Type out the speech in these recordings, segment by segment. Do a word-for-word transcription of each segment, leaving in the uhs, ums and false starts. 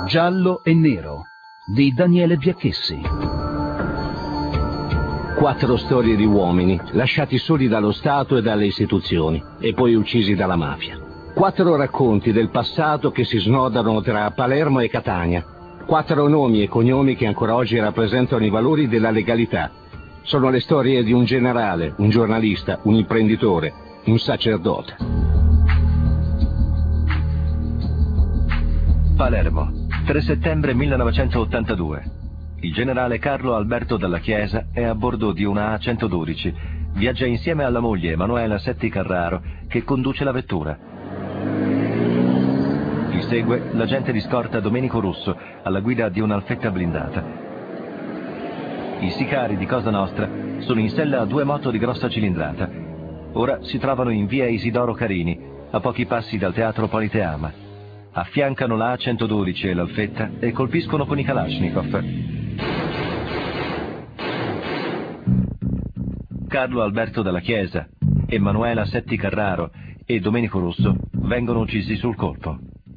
Giallo e Nero di Daniele Biacchessi. Quattro storie di uomini lasciati soli dallo Stato e dalle istituzioni e poi uccisi dalla mafia. Quattro racconti del passato che si snodano tra Palermo e Catania. Quattro nomi e cognomi che ancora oggi rappresentano i valori della legalità. Sono le storie di un generale, un giornalista, un imprenditore, un sacerdote. Palermo, tre settembre millenovecentottantadue. Il generale Carlo Alberto Dalla Chiesa è a bordo di una A centododici. Viaggia insieme alla moglie Emanuela Setti Carraro, che conduce la vettura. Gli segue l'agente di scorta Domenico Russo, alla guida di un'Alfetta blindata. I sicari di Cosa Nostra sono in sella a due moto di grossa cilindrata. Ora si trovano in via Isidoro Carini, a pochi passi dal teatro Politeama. Affiancano la A centododici e l'Alfetta e colpiscono con i Kalashnikov. Carlo Alberto Dalla Chiesa, Emanuela Setti Carraro e Domenico Russo vengono uccisi sul colpo.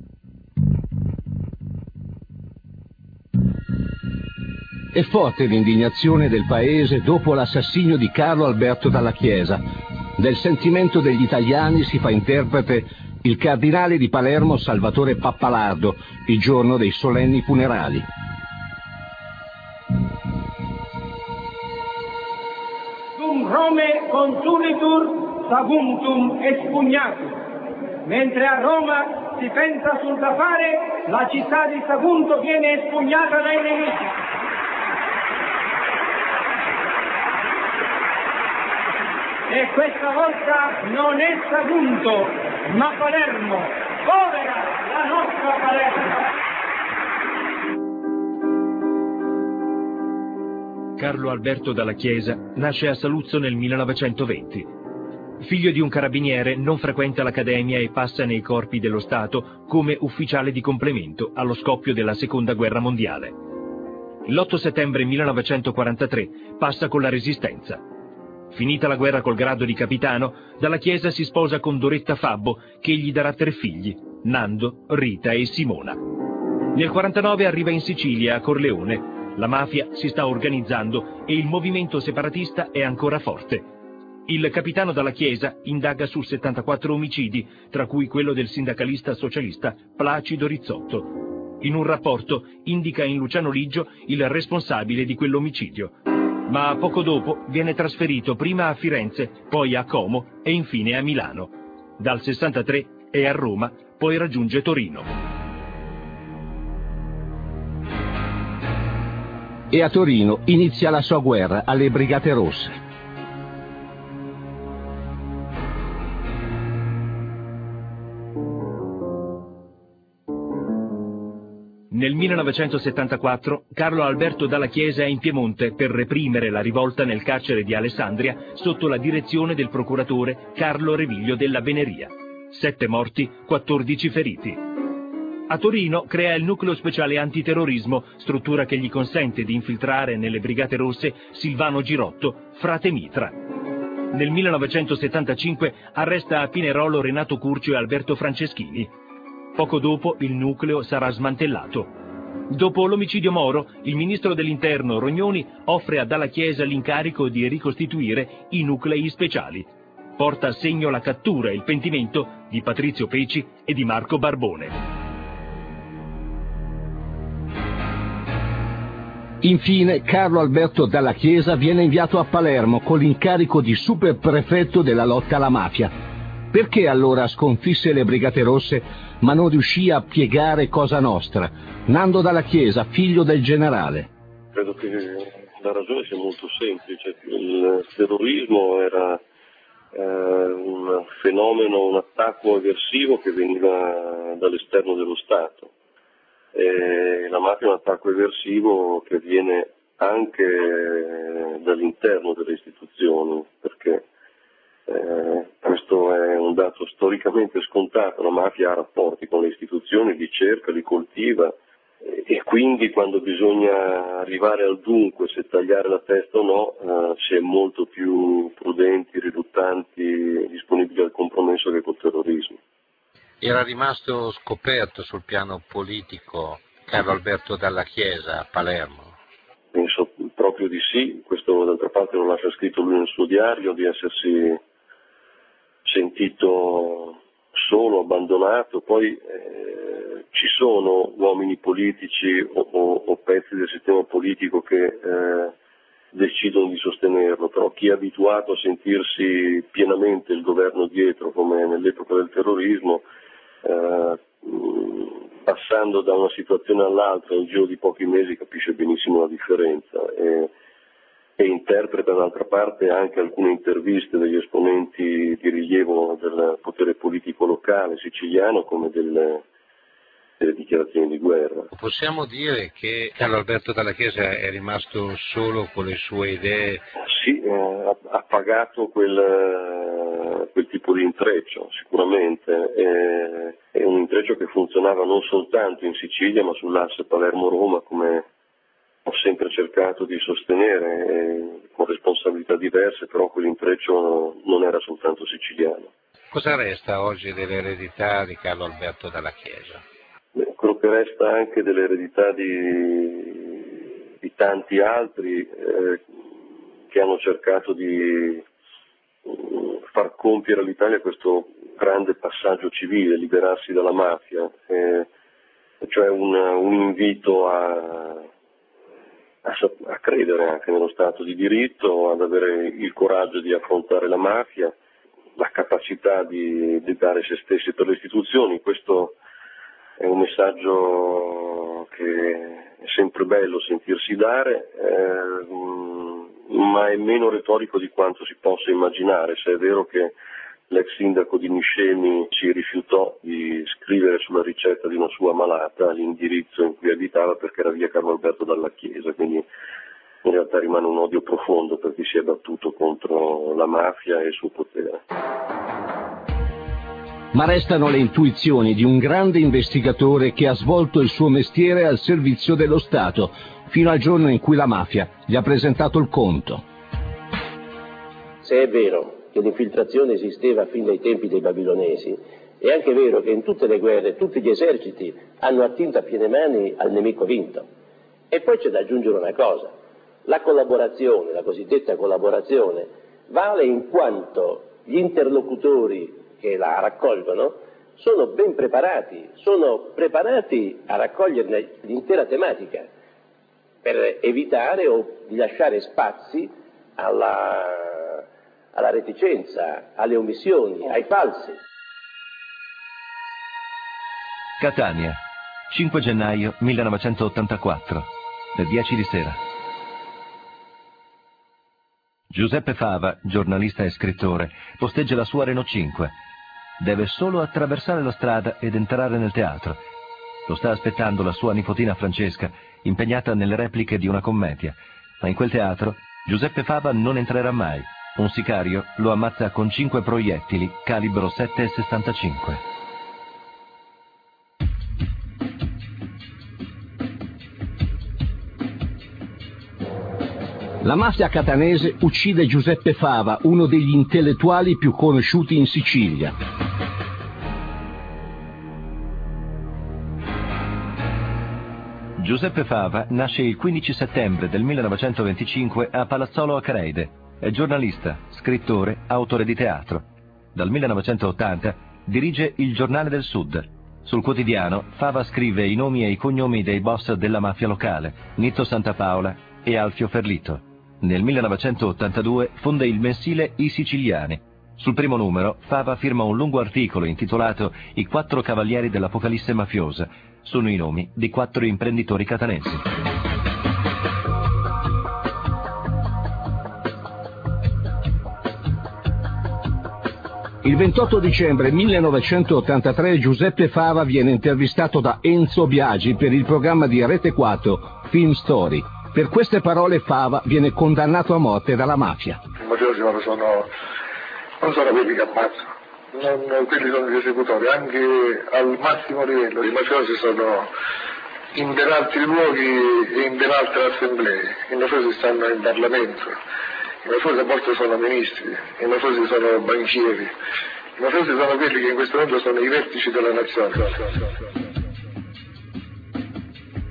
È forte l'indignazione del paese dopo l'assassinio di Carlo Alberto Dalla Chiesa. Del sentimento degli italiani si fa interprete il cardinale di Palermo Salvatore Pappalardo, il giorno dei solenni funerali. Dum Rome consulitur saguntum expugnatum. Mentre a Roma si pensa sul da fare, la città di Sagunto viene espugnata dai nemici. E questa volta non è Sagunto, ma Palermo. Povera la nostra Palermo! Carlo Alberto Dalla Chiesa nasce a Saluzzo nel millenovecentoventi. Figlio di un carabiniere, non frequenta l'accademia e passa nei corpi dello Stato come ufficiale di complemento allo scoppio della Seconda Guerra Mondiale. L'otto settembre millenovecentoquarantatré passa con la Resistenza. Finita la guerra col grado di capitano, Dalla Chiesa si sposa con Doretta Fabbo, che gli darà tre figli, Nando, Rita e Simona. Nel quarantanove arriva in Sicilia, a Corleone. La mafia si sta organizzando e il movimento separatista è ancora forte. Il capitano Dalla Chiesa indaga su settantaquattro omicidi, tra cui quello del sindacalista socialista Placido Rizzotto. In un rapporto indica in Luciano Liggio il responsabile di quell'omicidio. Ma poco dopo viene trasferito prima a Firenze, poi a Como e infine a Milano. Dal sessantatré è a Roma, poi raggiunge Torino. E a Torino inizia la sua guerra alle Brigate Rosse. Nel millenovecentosettantaquattro Carlo Alberto Dalla Chiesa è in Piemonte per reprimere la rivolta nel carcere di Alessandria sotto la direzione del procuratore Carlo Reviglio della Veneria. Sette morti, quattordici feriti. A Torino crea il nucleo speciale antiterrorismo, struttura che gli consente di infiltrare nelle Brigate Rosse Silvano Girotto, frate Mitra. Nel millenovecentosettantacinque arresta a Pinerolo Renato Curcio e Alberto Franceschini. Poco dopo il nucleo sarà smantellato. Dopo l'omicidio Moro, il ministro dell'Interno Rognoni offre a Dalla Chiesa l'incarico di ricostituire i nuclei speciali. Porta a segno la cattura e il pentimento di Patrizio Peci e di Marco Barbone. Infine, Carlo Alberto Dalla Chiesa viene inviato a Palermo con l'incarico di superprefetto della lotta alla mafia. Perché allora sconfisse le Brigate Rosse ma non riuscì a piegare Cosa Nostra? Nando Dalla Chiesa, figlio del generale. Credo che la ragione sia molto semplice. Il terrorismo era eh, un fenomeno, un attacco aggressivo che veniva dall'esterno dello Stato. E la mafia è un attacco eversivo che viene anche dall'interno delle istituzioni, perché eh, questo è un dato storicamente scontato. La mafia ha rapporti con le istituzioni, li cerca, li coltiva e, e quindi quando bisogna arrivare al dunque, se tagliare la testa o no, eh, si è molto più prudenti, riluttanti, disponibili al compromesso che col terrorismo. Era rimasto scoperto sul piano politico Carlo Alberto Dalla Chiesa a Palermo? Penso proprio di sì, questo d'altra parte lo lascia scritto lui nel suo diario, di essersi sentito solo, abbandonato. Poi eh, ci sono uomini politici o, o, o pezzi del sistema politico che eh, decidono di sostenerlo, però chi è abituato a sentirsi pienamente il governo dietro, come nell'epoca del terrorismo, eh, passando da una situazione all'altra nel giro di pochi mesi capisce benissimo la differenza e, e interpreta d'altra parte anche alcune interviste degli esponenti di rilievo del potere politico locale siciliano come delle, delle dichiarazioni di guerra. Possiamo dire che Carlo Alberto Dalla Chiesa è rimasto solo con le sue idee? Sì, eh, ha, ha pagato quel, quel tipo di intreccio sicuramente, eh, è un intreccio che funzionava non soltanto in Sicilia ma sull'asse Palermo-Roma, come ho sempre cercato di sostenere, eh, con responsabilità diverse, però quell'intreccio non era soltanto siciliano. Cosa resta oggi dell'eredità di Carlo Alberto Dalla Chiesa? Beh, quello che resta anche dell'eredità di, di tanti altri eh, che hanno cercato di uh, far compiere all'Italia questo grande passaggio civile, liberarsi dalla mafia, eh, cioè un, un invito a a credere anche nello Stato di diritto, ad avere il coraggio di affrontare la mafia, la capacità di, di dare se stessi per le istituzioni. Questo è un messaggio che è sempre bello sentirsi dare, eh, ma è meno retorico di quanto si possa immaginare, se è vero che l'ex sindaco di Niscemi si rifiutò di scrivere sulla ricetta di una sua malata l'indirizzo in cui abitava perché era via Carlo Alberto Dalla Chiesa, quindi in realtà rimane un odio profondo per chi si è battuto contro la mafia e il suo potere. Ma restano le intuizioni di un grande investigatore che ha svolto il suo mestiere al servizio dello Stato, fino al giorno in cui la mafia gli ha presentato il conto. Se è vero che l'infiltrazione esisteva fin dai tempi dei babilonesi, è anche vero che in tutte le guerre tutti gli eserciti hanno attinto a piene mani al nemico vinto. E poi c'è da aggiungere una cosa: la collaborazione, la cosiddetta collaborazione, vale in quanto gli interlocutori che la raccolgono sono ben preparati, sono preparati a raccoglierne l'intera tematica per evitare o di lasciare spazi alla alla reticenza, alle omissioni, ai falsi. Catania, cinque gennaio millenovecentottantaquattro, le dieci di sera. Giuseppe Fava, giornalista e scrittore, posteggia la sua Renault cinque. Deve solo attraversare la strada ed entrare nel teatro. Lo sta aspettando la sua nipotina Francesca, impegnata nelle repliche di una commedia. Ma in quel teatro Giuseppe Fava non entrerà mai. Un sicario lo ammazza con cinque proiettili calibro sette virgola sessantacinque. La mafia catanese uccide Giuseppe Fava, uno degli intellettuali più conosciuti in Sicilia. Giuseppe Fava nasce il quindici settembre del millenovecentoventicinque a Palazzolo Acreide. È giornalista, scrittore, autore di teatro. Dal millenovecentottanta dirige Il Giornale del Sud. Sul quotidiano Fava scrive i nomi e i cognomi dei boss della mafia locale, Nitto Santapaola e Alfio Ferlito. Nel millenovecentottantadue fonda il mensile I Siciliani. Sul primo numero Fava firma un lungo articolo intitolato I quattro cavalieri dell'Apocalisse mafiosa. Sono i nomi di quattro imprenditori catanesi. Il ventotto dicembre millenovecentottantatré Giuseppe Fava viene intervistato da Enzo Biagi per il programma di Rete quattro, Film Story. Per queste parole Fava viene condannato a morte dalla mafia. I mafiosi non sono, non sono quelli che ammazzano, non, quelli sono gli esecutori, anche al massimo livello. I mafiosi sono in ben altri luoghi e in ben altre assemblee. I mafiosi stanno in Parlamento. I mafiosi a volte sono ministri, i mafiosi sono banchieri, i mafiosi sono quelli che in questo momento sono i vertici della nazione.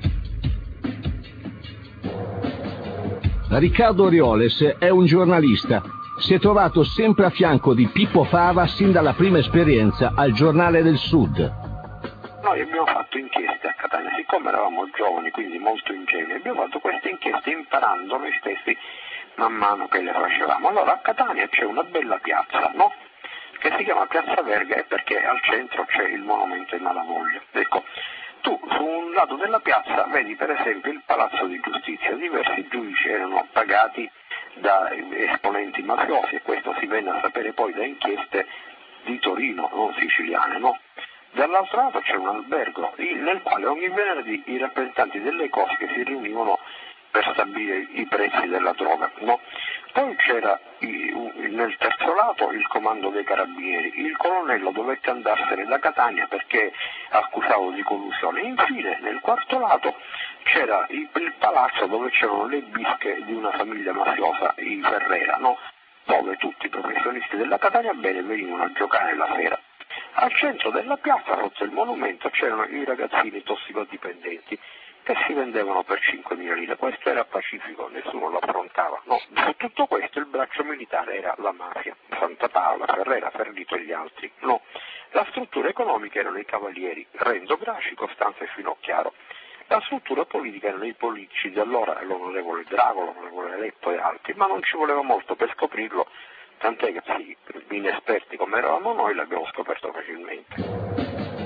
Riccardo Orioles è un giornalista. Si è trovato sempre a fianco di Pippo Fava sin dalla prima esperienza al Giornale del Sud. Noi abbiamo fatto inchieste a Catania, siccome eravamo giovani, quindi molto ingenui, abbiamo fatto queste inchieste imparando noi stessi man mano che le facevamo. Allora a Catania c'è una bella piazza, no? Che si chiama Piazza Verga, e perché al centro c'è il monumento ai Malavoglia. Ecco, tu su un lato della piazza vedi per esempio il Palazzo di Giustizia, diversi giudici erano pagati da esponenti mafiosi, e questo si venne a sapere poi da inchieste di Torino, non siciliane, no? Dall'altro lato c'è un albergo nel quale ogni venerdì i rappresentanti delle cosche si riunivano per stabilire i prezzi della droga, no? Poi c'era nel terzo lato il comando dei carabinieri, il colonnello dovette andarsene da Catania perché accusato di collusione. Infine nel quarto lato c'era il, il palazzo dove c'erano le bische di una famiglia mafiosa, i Ferrera, no? Dove tutti i professionisti della Catania bene venivano a giocare la sera. Al centro della piazza, sotto il monumento, c'erano i ragazzini tossicodipendenti che si vendevano per cinquemila lire. Questo era pacifico, nessuno lo affrontava. No, su tutto questo il braccio militare era la mafia, Santa Paola, Ferrera, Ferrito e gli altri. No, la struttura economica erano i cavalieri, Renzo Grasci, Costanzo e Finocchiaro. La struttura politica erano i politici di allora, l'onorevole Drago, l'onorevole Letto e altri, ma non ci voleva molto per scoprirlo, tant'è che sì, inesperti come eravamo noi l'abbiamo scoperto facilmente.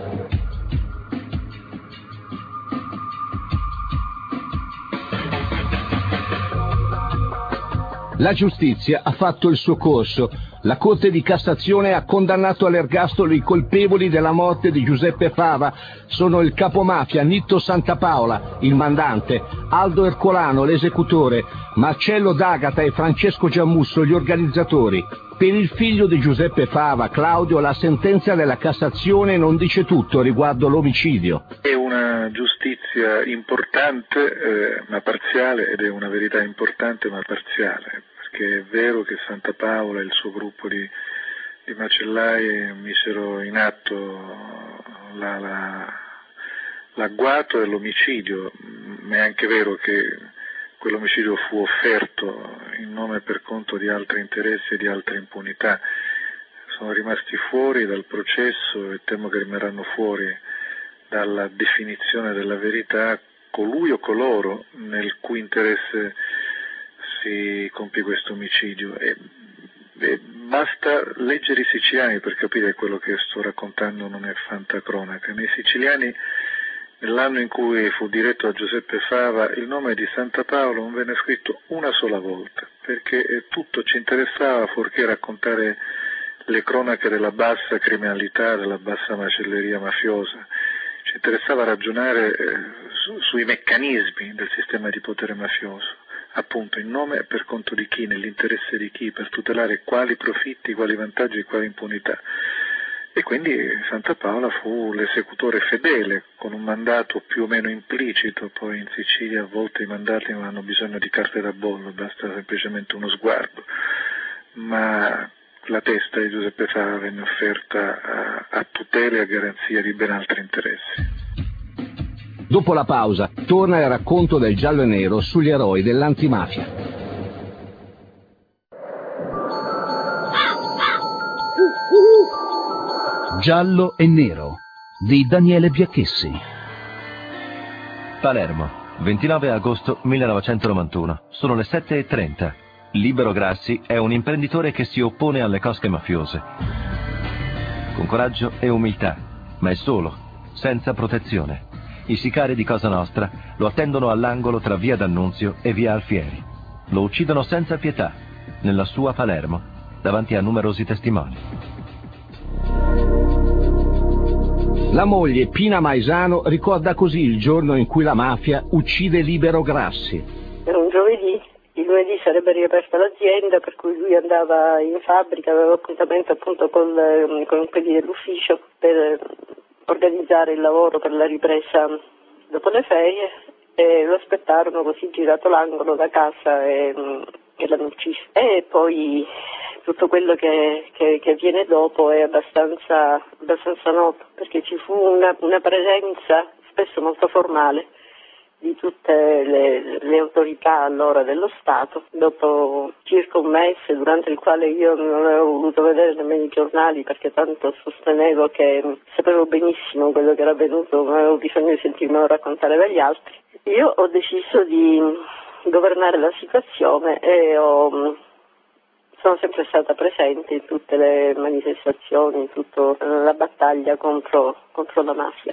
La giustizia ha fatto il suo corso. La Corte di Cassazione ha condannato all'ergastolo i colpevoli della morte di Giuseppe Fava. Sono il capomafia Nitto Santapaola, il mandante, Aldo Ercolano, l'esecutore, Marcello D'Agata e Francesco Giammusso, gli organizzatori. Per il figlio di Giuseppe Fava, Claudio, la sentenza della Cassazione non dice tutto riguardo l'omicidio. È una giustizia importante eh, ma parziale, ed è una verità importante ma parziale, perché è vero che Santapaola e il suo gruppo di, di macellai misero in atto la, la, l'agguato e l'omicidio, ma è anche vero che quell'omicidio fu offerto in nome e per conto di altri interessi e di altre impunità. Sono rimasti fuori dal processo e temo che rimarranno fuori dalla definizione della verità colui o coloro nel cui interesse si compie questo omicidio. E, e basta leggere i siciliani per capire che quello che sto raccontando non è fantacronaca. Nei siciliani, nell'anno in cui fu diretto a Giuseppe Fava, il nome di Santapaola non venne scritto una sola volta, perché tutto ci interessava fuorché raccontare le cronache della bassa criminalità, della bassa macelleria mafiosa. Ci interessava ragionare eh, su, sui meccanismi del sistema di potere mafioso, appunto in nome e per conto di chi, nell'interesse di chi, per tutelare quali profitti, quali vantaggi e quali impunità. E quindi Santapaola fu l'esecutore fedele, con un mandato più o meno implicito. Poi in Sicilia a volte i mandati non hanno bisogno di carte da bollo, basta semplicemente uno sguardo, ma la testa di Giuseppe Fava venne offerta a, a tutela e a garanzia di ben altri interessi. Dopo la pausa torna il racconto del Giallo e Nero sugli eroi dell'antimafia. Giallo e Nero di Daniele Biacchessi. Palermo, ventinove agosto millenovecentonovantuno. Sono le sette e trenta. Libero Grassi è un imprenditore che si oppone alle cosche mafiose. Con coraggio e umiltà, ma è solo, senza protezione. I sicari di Cosa Nostra lo attendono all'angolo tra via D'Annunzio e via Alfieri. Lo uccidono senza pietà, nella sua Palermo, davanti a numerosi testimoni. La moglie Pina Maisano ricorda così il giorno in cui la mafia uccide Libero Grassi. Era un giovedì, il lunedì sarebbe riaperta l'azienda, per cui lui andava in fabbrica, aveva appuntamento appunto con, con quelli dell'ufficio per organizzare il lavoro per la ripresa dopo le ferie, e lo aspettarono così girato l'angolo da casa e, e l'hanno ucciso. E poi tutto quello che, che, che viene dopo è abbastanza, abbastanza noto, perché ci fu una, una presenza spesso molto formale di tutte le, le autorità allora dello Stato. Dopo circa un mese, durante il quale io non avevo voluto vedere nemmeno i giornali perché tanto sostenevo che sapevo benissimo quello che era avvenuto, non avevo bisogno di sentirmelo raccontare dagli altri, io ho deciso di governare la situazione e ho, sono sempre stata presente in tutte le manifestazioni, in tutta la battaglia contro, contro la mafia.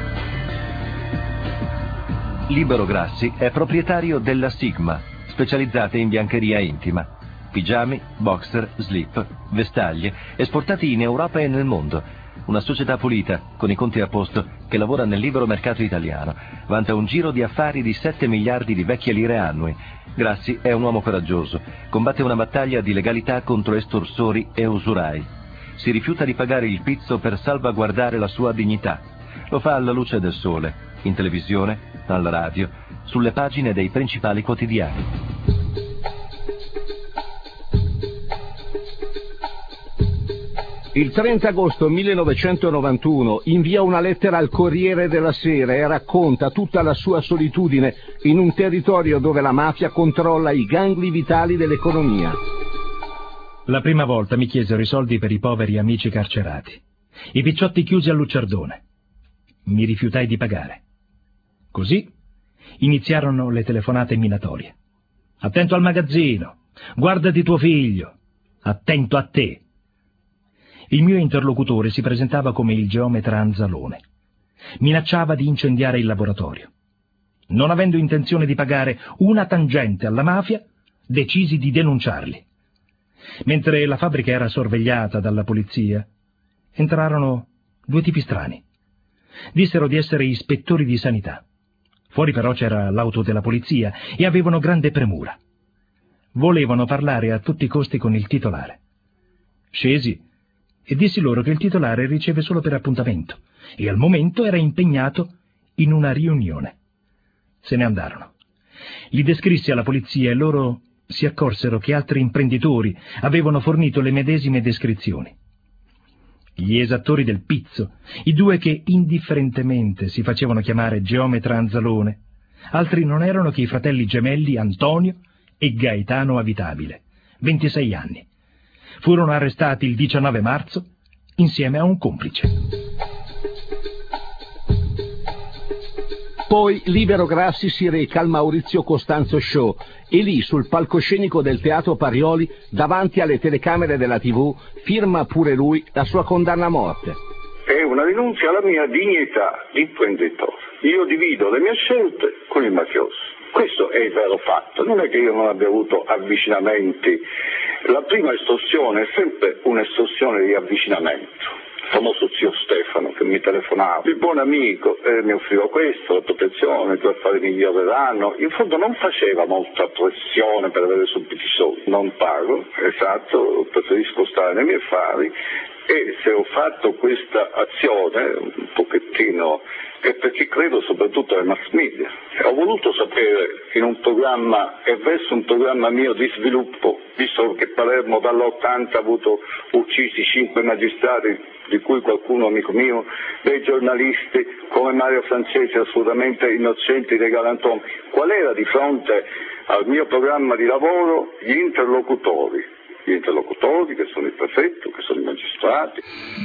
Libero Grassi è proprietario della Sigma, specializzata in biancheria intima. Pigiami, boxer, slip, vestaglie, esportati in Europa e nel mondo. Una società pulita, con i conti a posto, che lavora nel libero mercato italiano. Vanta un giro di affari di sette miliardi di vecchie lire annui. Grassi è un uomo coraggioso. Combatte una battaglia di legalità contro estorsori e usurai. Si rifiuta di pagare il pizzo per salvaguardare la sua dignità. Lo fa alla luce del sole, in televisione, alla radio, sulle pagine dei principali quotidiani. Il trenta agosto millenovecentonovantuno invia una lettera al Corriere della Sera e racconta tutta la sua solitudine in un territorio dove la mafia controlla i gangli vitali dell'economia. La prima volta mi chiesero i soldi per i poveri amici carcerati, i picciotti chiusi a Luccerdone. Mi rifiutai di pagare. Così iniziarono le telefonate minatorie. Attento al magazzino, guardati tuo figlio, attento a te. Il mio interlocutore si presentava come il geometra Anzalone. Minacciava di incendiare il laboratorio. Non avendo intenzione di pagare una tangente alla mafia, decisi di denunciarli. Mentre la fabbrica era sorvegliata dalla polizia, entrarono due tipi strani. Dissero di essere ispettori di sanità. Fuori però c'era l'auto della polizia e avevano grande premura. Volevano parlare a tutti i costi con il titolare. Scesi e dissi loro che il titolare riceve solo per appuntamento e al momento era impegnato in una riunione. Se ne andarono. Li descrissi alla polizia e loro si accorsero che altri imprenditori avevano fornito le medesime descrizioni. Gli esattori del pizzo, i due che indifferentemente si facevano chiamare geometra Anzalone, altri non erano che i fratelli gemelli Antonio e Gaetano Avitabile, ventisei anni. Furono arrestati il diciannove marzo insieme a un complice. Poi Libero Grassi si reca al Maurizio Costanzo Show e lì sul palcoscenico del Teatro Parioli, davanti alle telecamere della tivù, firma pure lui la sua condanna a morte. È una rinuncia alla mia dignità di imprenditore. Io divido le mie scelte con il mafioso. Questo è il vero fatto, non è che io non abbia avuto avvicinamenti. La prima estorsione è sempre un'estorsione di avvicinamento. Il famoso zio Stefano che mi telefonava, il buon amico, eh, mi offriva questo, la protezione, i tuoi affari miglioreranno. In fondo non faceva molta pressione per avere subito i soldi. Non pago, esatto, preferisco stare nei miei affari. E se ho fatto questa azione un pochettino è perché credo soprattutto ai mass media. Ho voluto sapere in un programma e verso un programma mio di sviluppo, visto che Palermo dall'ottanta ha avuto uccisi cinque magistrati, di cui qualcuno amico mio, dei giornalisti come Mario Francesi assolutamente innocenti dei galantomi. Qual era di fronte al mio programma di lavoro? Gli interlocutori. Gli interlocutori che sono il prefetto, che sono i magistrati.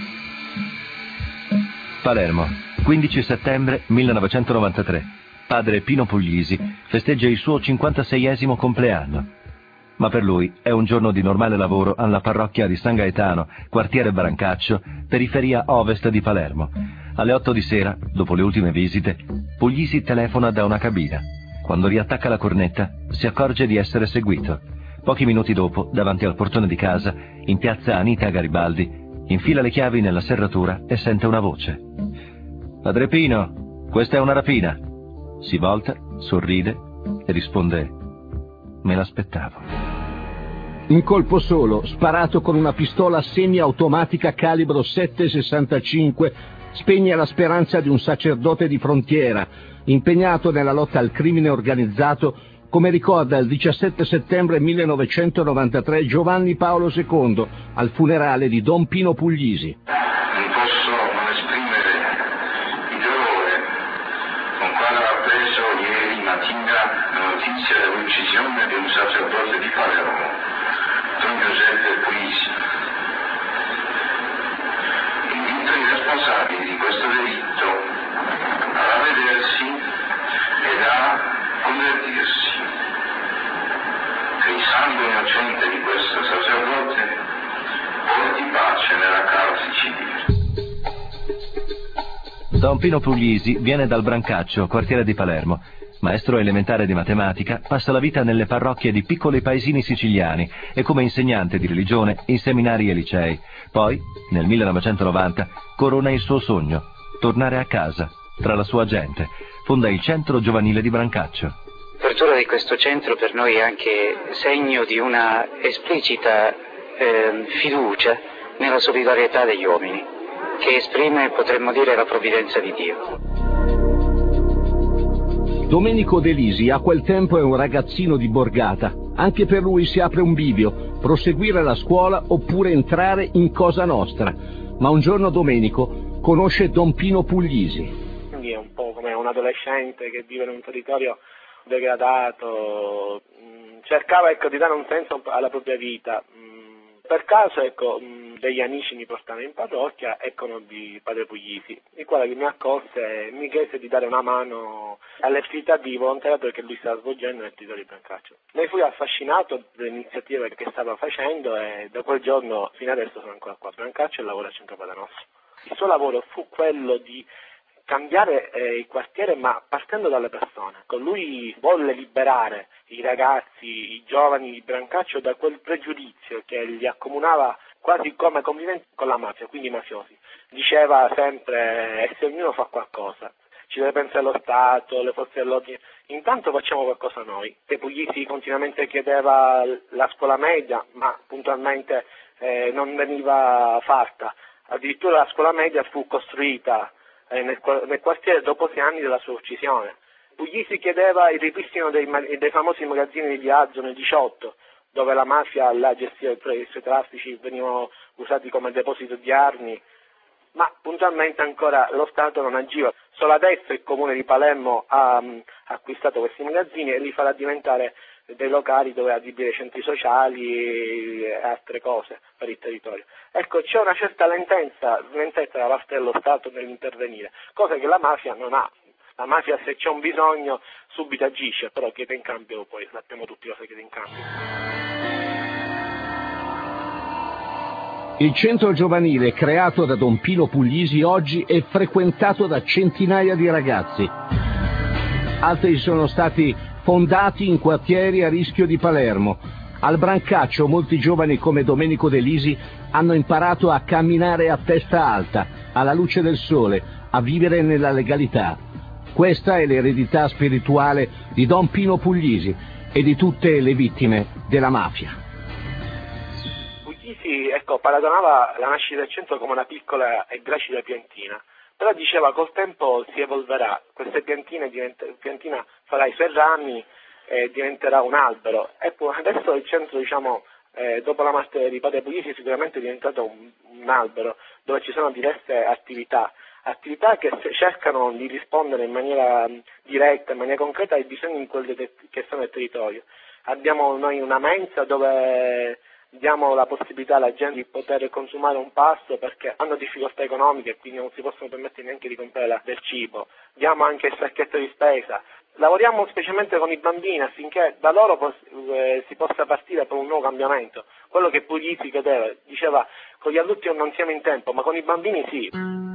Palermo, quindici settembre millenovecentonovantatré. Padre Pino Puglisi festeggia il suo cinquantaseiesimo compleanno. Ma per lui è un giorno di normale lavoro alla parrocchia di San Gaetano, quartiere Brancaccio, periferia ovest di Palermo. Alle otto di sera, dopo le ultime visite, Puglisi telefona da una cabina. Quando riattacca la cornetta, si accorge di essere seguito. Pochi minuti dopo, davanti al portone di casa, in piazza Anita Garibaldi, infila le chiavi nella serratura e sente una voce. Padre Pino, questa è una rapina. Si volta, sorride e risponde: me l'aspettavo. In colpo solo, sparato con una pistola semiautomatica calibro sette sessantacinque, spegne la speranza di un sacerdote di frontiera, impegnato nella lotta al crimine organizzato, come ricorda il diciassette settembre millenovecentonovantatré Giovanni Paolo secondo al funerale di Don Pino Puglisi. Non posso non esprimere il dolore con quale ho appreso ieri notizia dell'uccisione di un sacerdote di Palermo, Don Giuseppe Puglisi. Invito i responsabili di questo delitto a ravvedersi ed a convertirsi. Che il sangue innocente di questo sacerdote porti pace nella casa siciliana. Don Pino Puglisi viene dal Brancaccio, quartiere di Palermo. Maestro elementare di matematica, passa la vita nelle parrocchie di piccoli paesini siciliani e come insegnante di religione in seminari e licei. Poi, nel millenovecentonovanta, corona il suo sogno, tornare a casa, tra la sua gente. Fonda il Centro Giovanile di Brancaccio. L'apertura di questo centro per noi è anche segno di una esplicita eh, fiducia nella solidarietà degli uomini, che esprime, potremmo dire, la provvidenza di Dio. Domenico De Lisi a quel tempo è un ragazzino di borgata. Anche per lui si apre un bivio, proseguire la scuola oppure entrare in Cosa Nostra. Ma un giorno Domenico conosce Don Pino Puglisi. Quindi è un po' come un adolescente che vive in un territorio degradato, cercava ecco, di dare un senso alla propria vita. Per caso ecco, degli amici mi portarono in parrocchia e conobbi Padre Puglisi, il quale mi accolse e mi chiese di dare una mano alle attività di volontariato che lui stava svolgendo nel territorio di Brancaccio. Ne fui affascinato dalle iniziative che stava facendo e da quel giorno fino adesso sono ancora qua a Brancaccio e lavoro a Centro Padre Nostro. Il suo lavoro fu quello di cambiare eh, il quartiere, ma partendo dalle persone. Con lui volle liberare i ragazzi, i giovani di Brancaccio da quel pregiudizio che li accomunava quasi come conviventi con la mafia, quindi i mafiosi. Diceva sempre, e se ognuno fa qualcosa, ci deve pensare lo Stato, le forze dell'ordine, intanto facciamo qualcosa noi. E Puglisi continuamente chiedeva la scuola media, ma puntualmente eh, non veniva fatta. Addirittura la scuola media fu costruita Nel, nel quartiere dopo sei anni della sua uccisione. Puglisi chiedeva il ripristino dei, dei famosi magazzini di viaggio nel diciotto, dove la mafia la gestiva i suoi traffici, venivano usati come deposito di armi, ma puntualmente ancora lo Stato non agiva. Solo adesso il comune di Palermo ha, ha acquistato questi magazzini e li farà diventare dei locali dove adibire centri sociali e altre cose per il territorio. Ecco, c'è una certa lentezza, lentezza da parte dello Stato nell'intervenire, cosa che la mafia non ha. La mafia, se c'è un bisogno, subito agisce, però chiede in cambio, poi sappiamo tutti cosa chiede in cambio. Il centro giovanile creato da Don Pino Puglisi oggi è frequentato da centinaia di ragazzi. Altri sono stati fondati in quartieri a rischio di Palermo. Al Brancaccio molti giovani come Domenico De Lisi hanno imparato a camminare a testa alta, alla luce del sole, a vivere nella legalità. Questa è l'eredità spirituale di Don Pino Puglisi e di tutte le vittime della mafia. Puglisi, ecco, paragonava la nascita del centro come una piccola e gracile piantina. Però diceva col tempo si evolverà, queste piantine diventa, piantina farà i suoi rami e diventerà un albero. E poi adesso il centro, diciamo, eh, dopo la morte di Padre Puglisi sicuramente è diventato un, un albero dove ci sono diverse attività, attività che cercano di rispondere in maniera diretta, in maniera concreta ai bisogni in quelli che sono nel territorio. Abbiamo noi una mensa dove diamo la possibilità alla gente di poter consumare un pasto perché hanno difficoltà economiche e quindi non si possono permettere neanche di comprare del cibo. Diamo anche il sacchetto di spesa. Lavoriamo specialmente con i bambini affinché da loro pos- eh, si possa partire per un nuovo cambiamento. Quello che Puglisi chiedeva, diceva con gli adulti non siamo in tempo, ma con i bambini sì.